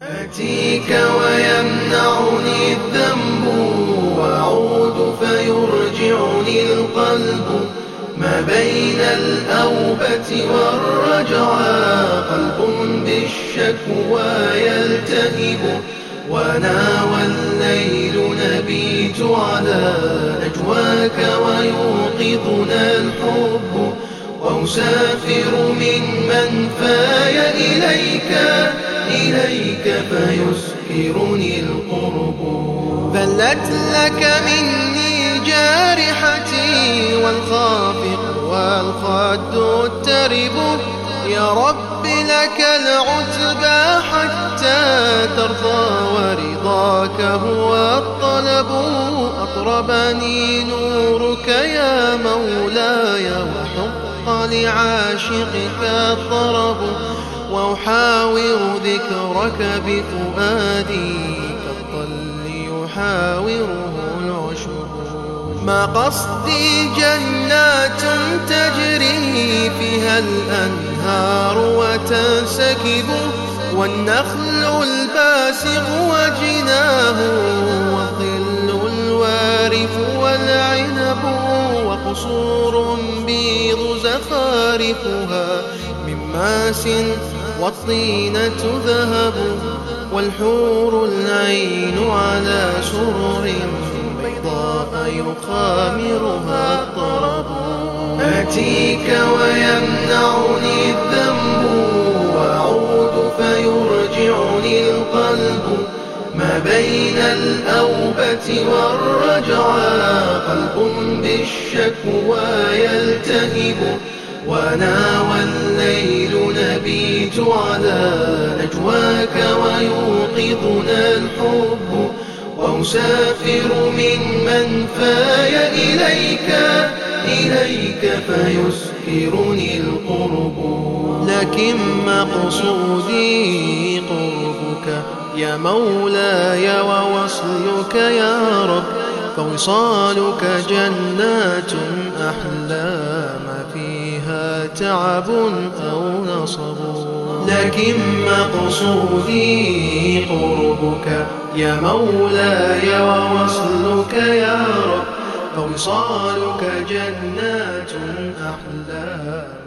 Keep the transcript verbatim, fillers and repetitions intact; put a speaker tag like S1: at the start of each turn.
S1: آتيك ويمنعني الذنب وأعود فيرجعني القلب ما بين الأوبة والرجعى قلب بالشكوى يلتهب وأنا والليل نبيت على نجواك ويوقظنا الحب وأسافر من منفاي إليك إليك فيسكرني القرب بلت لك مني جارحتي والخافق والخد الترب يا رب لك العتبى حتى ترضى ورضاك هو الطلب أطربني نورك يا مولاي وحق لعاشقك الطرب وأحاور ذكرك بفؤادي كالطل يحاوره العشب ما قصدي جنات تجري فيها الأنهار وتنسكب والنخل الباسق وجناه والظل الوارف والعنب وقصور بيض زخارفها من ماس والطينة ذهب والحور العين على سرر بيضاء يقامرها الطرب آتيك ويمنعني الذنب وأعود فيرجعني القلب ما بين الأوبة والرجعى قلب بالشكوى يلتهب وأنا والليل نبيت على نجواك ويوقظنا الحب وأسافر من منفاي إليك إليك فيسكرني القرب لكن مقصودي قربك يا مولاي ووصلك يا رب فوصالك جنات أحلى ما فيها تعب أو نصب لكن مقصودي قربك يا مولاي ووصلك يا رب فوصالك جنات أحلى